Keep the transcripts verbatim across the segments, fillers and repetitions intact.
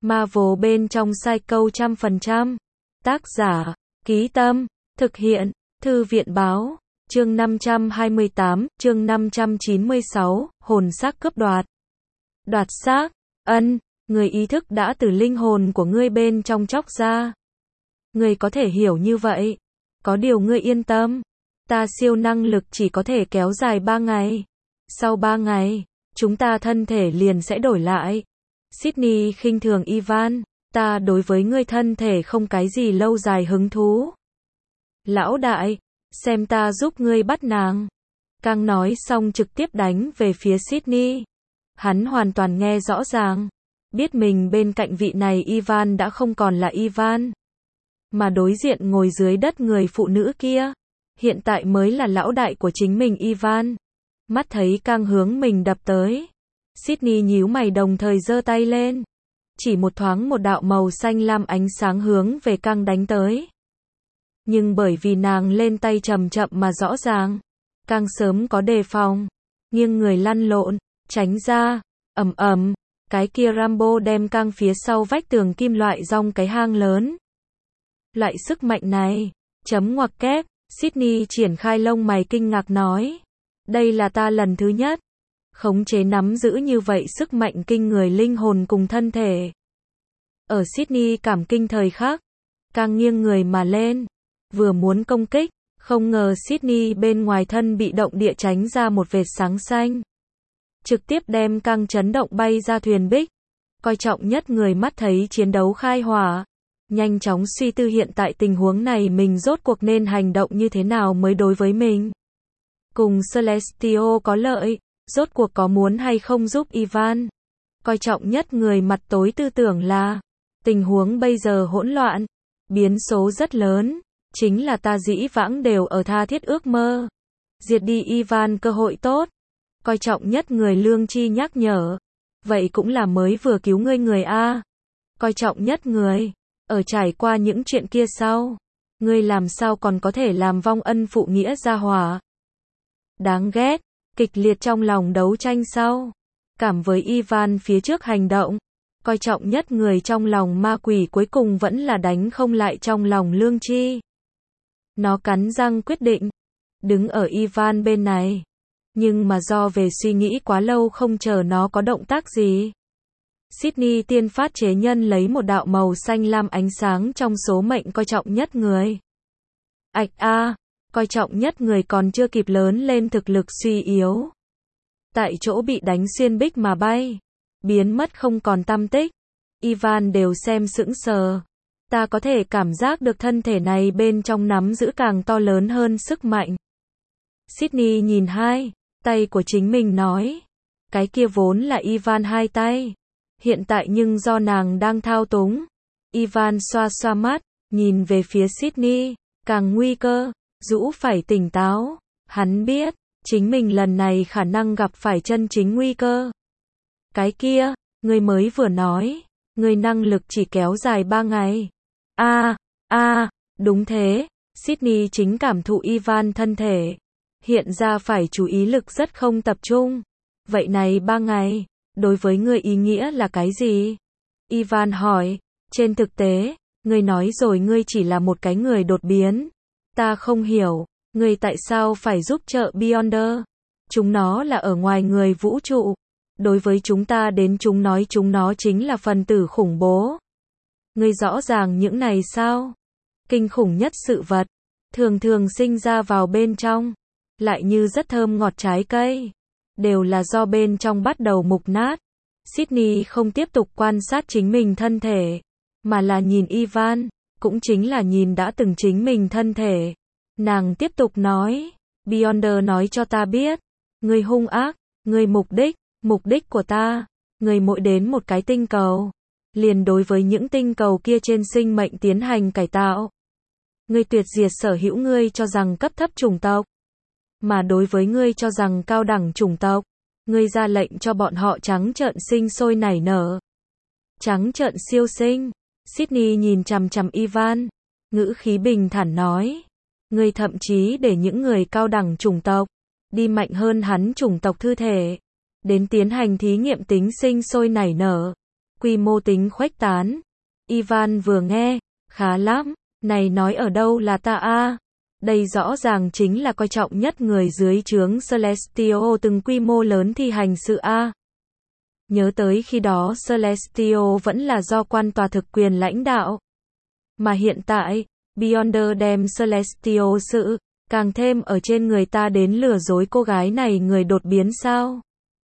Marvel bên trong Psycho trăm phần trăm. Tác giả, Ký Tâm, thực hiện, Thư viện Báo, chương năm trăm hai mươi tám, chương năm trăm chín mươi sáu, hồn xác cướp đoạt. Đoạt xác, ân, người ý thức đã từ linh hồn của ngươi bên trong chóc ra. Ngươi có thể hiểu như vậy. Có điều ngươi yên tâm, ta siêu năng lực chỉ có thể kéo dài ba ngày. Sau ba ngày, chúng ta thân thể liền sẽ đổi lại. Sydney khinh thường Ivan, ta đối với ngươi thân thể không cái gì lâu dài hứng thú. Lão đại, xem ta giúp ngươi bắt nàng. Càng nói xong trực tiếp đánh về phía Sydney. Hắn hoàn toàn nghe rõ ràng, biết mình bên cạnh vị này Ivan đã không còn là Ivan, mà đối diện ngồi dưới đất người phụ nữ kia, hiện tại mới là lão đại của chính mình Ivan. Mắt thấy Càng hướng mình đập tới, Sydney nhíu mày đồng thời giơ tay lên. Chỉ một thoáng một đạo màu xanh lam ánh sáng hướng về Càng đánh tới. Nhưng bởi vì nàng lên tay chậm chậm mà rõ ràng, Càng sớm có đề phòng, nghiêng người lăn lộn, tránh ra, ầm ầm, cái kia Rambo đem Càng phía sau vách tường kim loại rong cái hang lớn. Loại sức mạnh này, chấm ngoặc kép, Sydney triển khai lông mày kinh ngạc nói. Đây là ta lần thứ nhất khống chế nắm giữ như vậy sức mạnh kinh người linh hồn cùng thân thể. Ở Sydney cảm kinh thời khắc, Càng nghiêng người mà lên, vừa muốn công kích, không ngờ Sydney bên ngoài thân bị động địa tránh ra một vệt sáng xanh. Trực tiếp đem Càng chấn động bay ra thuyền bích. Coi trọng nhất người mắt thấy chiến đấu khai hỏa, nhanh chóng suy tư hiện tại tình huống này mình rốt cuộc nên hành động như thế nào mới đối với mình. Cùng Celestio có lợi, rốt cuộc có muốn hay không giúp Ivan. Coi trọng nhất người mặt tối tư tưởng là, tình huống bây giờ hỗn loạn, biến số rất lớn, chính là ta dĩ vãng đều ở tha thiết ước mơ. Diệt đi Ivan cơ hội tốt. Coi trọng nhất người lương chi nhắc nhở. Vậy cũng là mới vừa cứu ngươi người A. Coi trọng nhất người, ở trải qua những chuyện kia sau, ngươi làm sao còn có thể làm vong ân phụ nghĩa gia hỏa. Đáng ghét, kịch liệt trong lòng đấu tranh sau, cảm với Ivan phía trước hành động, coi trọng nhất người trong lòng ma quỷ cuối cùng vẫn là đánh không lại trong lòng lương chi. Nó cắn răng quyết định, đứng ở Ivan bên này, nhưng mà do về suy nghĩ quá lâu không chờ nó có động tác gì. Sydney tiên phát chế nhân lấy một đạo màu xanh lam ánh sáng trong số mệnh coi trọng nhất người. Ạch a, coi trọng nhất người còn chưa kịp lớn lên thực lực suy yếu. Tại chỗ bị đánh xuyên bích mà bay, biến mất không còn tăm tích. Ivan đều xem sững sờ. Ta có thể cảm giác được thân thể này bên trong nắm giữ càng to lớn hơn sức mạnh. Sydney nhìn hai tay của chính mình nói. Cái kia vốn là Ivan hai tay. Hiện tại nhưng do nàng đang thao túng. Ivan xoa xoa mắt, nhìn về phía Sydney, càng nguy cơ, dũ phải tỉnh táo. Hắn biết, chính mình lần này khả năng gặp phải chân chính nguy cơ. Cái kia, ngươi mới vừa nói, ngươi năng lực chỉ kéo dài ba ngày. A, a, đúng thế, Sydney chính cảm thụ Ivan thân thể. Hiện ra phải chú ý lực rất không tập trung. Vậy này ba ngày, đối với ngươi ý nghĩa là cái gì? Ivan hỏi, trên thực tế, ngươi nói rồi ngươi chỉ là một cái người đột biến. Ta không hiểu, ngươi tại sao phải giúp trợ Beyonder? Chúng nó là ở ngoài người vũ trụ. Đối với chúng ta đến chúng nói chúng nó chính là phần tử khủng bố. Ngươi rõ ràng những này sao? Kinh khủng nhất sự vật, thường thường sinh ra vào bên trong, lại như rất thơm ngọt trái cây, đều là do bên trong bắt đầu mục nát. Sydney không tiếp tục quan sát chính mình thân thể, mà là nhìn Ivan, cũng chính là nhìn đã từng chính mình thân thể. Nàng tiếp tục nói, Beyonder nói cho ta biết, ngươi hung ác, ngươi mục đích, mục đích của ta, ngươi mỗi đến một cái tinh cầu, liền đối với những tinh cầu kia trên sinh mệnh tiến hành cải tạo. Ngươi tuyệt diệt sở hữu ngươi cho rằng cấp thấp chủng tộc, mà đối với ngươi cho rằng cao đẳng chủng tộc, ngươi ra lệnh cho bọn họ trắng trợn sinh sôi nảy nở. Trắng trợn siêu sinh. Sydney nhìn chằm chằm Ivan, ngữ khí bình thản nói, ngươi thậm chí để những người cao đẳng chủng tộc đi mạnh hơn hắn chủng tộc thư thể, đến tiến hành thí nghiệm tính sinh sôi nảy nở. quy mô tính khuếch tán. Ivan vừa nghe, khá lắm, này nói ở đâu là ta a? Đây rõ ràng chính là coi trọng nhất người dưới trướng Celestial từng quy mô lớn thi hành sự a. Nhớ tới khi đó Celestial vẫn là do quan tòa thực quyền lãnh đạo. Mà hiện tại, Beyonder đem Celestial sự, càng thêm ở trên người ta đến lừa dối cô gái này người đột biến sao?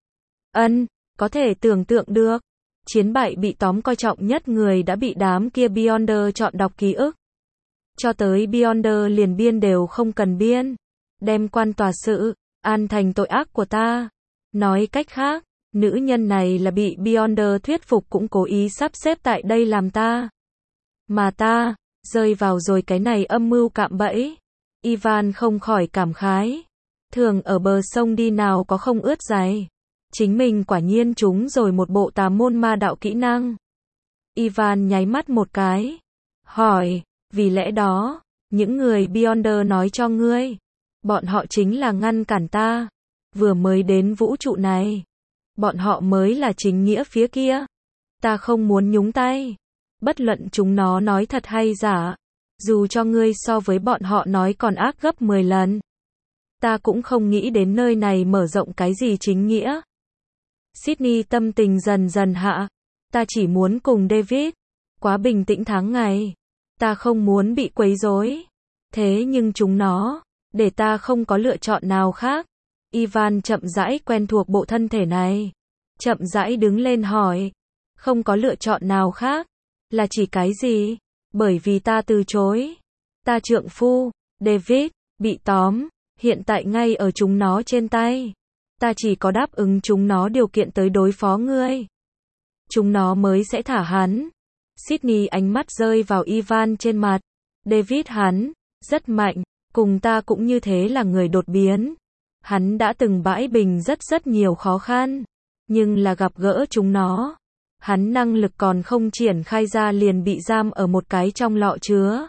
Ân, có thể tưởng tượng được. Chiến bại bị tóm coi trọng nhất người đã bị đám kia Beyonder chọn đọc ký ức. Cho tới Beyonder liền biên đều không cần biên. Đem quan tòa sự, an thành tội ác của ta. Nói cách khác, nữ nhân này là bị Beyonder thuyết phục cũng cố ý sắp xếp tại đây làm ta. Mà ta, rơi vào rồi cái này âm mưu cạm bẫy. Ivan không khỏi cảm khái. Thường ở bờ sông đi nào có không ướt giày. Chính mình quả nhiên trúng rồi một bộ tà môn ma đạo kỹ năng. Ivan nháy mắt một cái. Hỏi, vì lẽ đó, những người Beyonder nói cho ngươi. Bọn họ chính là ngăn cản ta. Vừa mới đến vũ trụ này. Bọn họ mới là chính nghĩa phía kia. Ta không muốn nhúng tay. Bất luận chúng nó nói thật hay giả. Dù cho ngươi so với bọn họ nói còn ác gấp mười lần. Ta cũng không nghĩ đến nơi này mở rộng cái gì chính nghĩa. Sydney tâm tình dần dần hạ. Ta chỉ muốn cùng David. Quá bình tĩnh tháng ngày. Ta không muốn bị quấy rối. Thế nhưng chúng nó, để ta không có lựa chọn nào khác. Ivan chậm rãi quen thuộc bộ thân thể này. Chậm rãi đứng lên hỏi. Không có lựa chọn nào khác. Là chỉ cái gì? Bởi vì ta từ chối. Ta trượng phu, David, bị tóm. Hiện tại ngay ở chúng nó trên tay. Ta chỉ có đáp ứng chúng nó điều kiện tới đối phó ngươi. Chúng nó mới sẽ thả hắn. Sydney ánh mắt rơi vào Ivan trên mặt. David hắn, rất mạnh. Cùng ta cũng như thế là người đột biến. Hắn đã từng bãi bình rất rất nhiều khó khăn. Nhưng là gặp gỡ chúng nó. Hắn năng lực còn không triển khai ra liền bị giam ở một cái trong lọ chứa.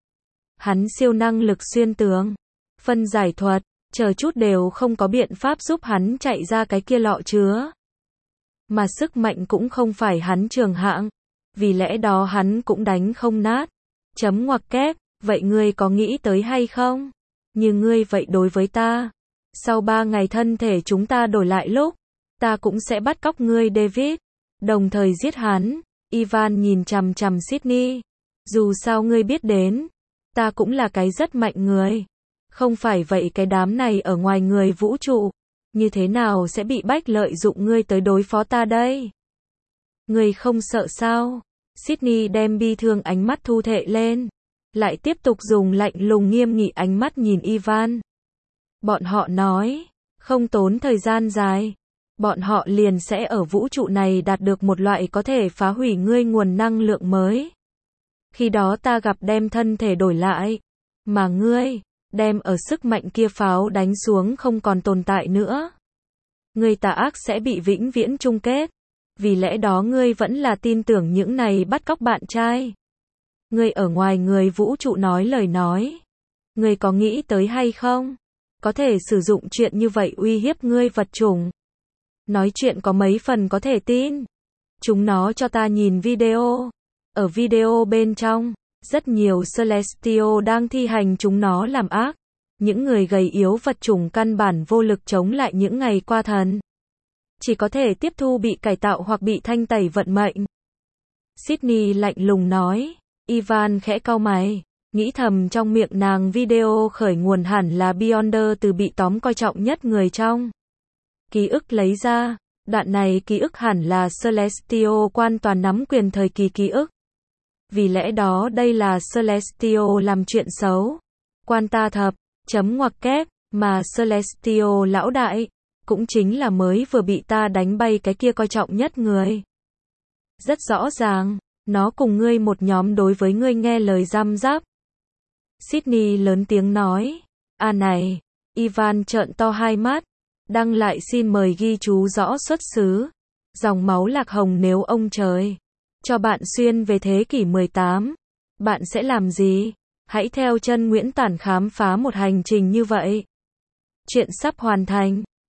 Hắn siêu năng lực xuyên tường. Phân giải thuật. Chờ chút đều không có biện pháp giúp hắn chạy ra cái kia lọ chứa. Mà sức mạnh cũng không phải hắn trường hạng. Vì lẽ đó hắn cũng đánh không nát. Chấm ngoặc kép, vậy ngươi có nghĩ tới hay không? Như ngươi vậy đối với ta. Sau ba ngày thân thể chúng ta đổi lại lúc. Ta cũng sẽ bắt cóc ngươi David. Đồng thời giết hắn. Ivan nhìn chằm chằm Sydney. Dù sao ngươi biết đến. Ta cũng là cái rất mạnh người. Không phải vậy cái đám này ở ngoài người vũ trụ. Như thế nào sẽ bị bách lợi dụng ngươi tới đối phó ta đây? Ngươi không sợ sao? Sydney đem bi thương ánh mắt thu thệ lên. Lại tiếp tục dùng lạnh lùng nghiêm nghị ánh mắt nhìn Ivan. Bọn họ nói. Không tốn thời gian dài. Bọn họ liền sẽ ở vũ trụ này đạt được một loại có thể phá hủy ngươi nguồn năng lượng mới. Khi đó ta gặp đem thân thể đổi lại. Mà ngươi, đem ở sức mạnh kia pháo đánh xuống không còn tồn tại nữa. Ngươi tà ác sẽ bị vĩnh viễn chung kết. Vì lẽ đó ngươi vẫn là tin tưởng những này bắt cóc bạn trai. Ngươi ở ngoài người vũ trụ nói lời nói. Ngươi có nghĩ tới hay không? Có thể sử dụng chuyện như vậy uy hiếp ngươi vật chủng. Nói chuyện có mấy phần có thể tin. Chúng nó cho ta nhìn video. Ở video bên trong, rất nhiều Celestial đang thi hành chúng nó làm ác. Những người gầy yếu vật chủng căn bản vô lực chống lại những ngày qua thần. Chỉ có thể tiếp thu bị cải tạo hoặc bị thanh tẩy vận mệnh. Sydney lạnh lùng nói. Ivan khẽ cau mày. Nghĩ thầm trong miệng nàng video khởi nguồn hẳn là Beyonder từ bị tóm coi trọng nhất người trong. Ký ức lấy ra. Đoạn này ký ức hẳn là Celestial quan toàn nắm quyền thời kỳ ký ức. Vì lẽ đó đây là Celestial làm chuyện xấu. Quan ta thập, chấm ngoặc kép, mà Celestial lão đại, cũng chính là mới vừa bị ta đánh bay cái kia coi trọng nhất người. Rất rõ ràng, nó cùng ngươi một nhóm đối với ngươi nghe lời răm rắp. Sydney lớn tiếng nói. À này, Ivan trợn to hai mắt. Đăng lại xin mời ghi chú rõ xuất xứ. Dòng máu lạc hồng nếu ông trời cho bạn xuyên về thế kỷ mười tám. Bạn sẽ làm gì? Hãy theo chân Nguyễn Tản khám phá một hành trình như vậy. Chuyện sắp hoàn thành.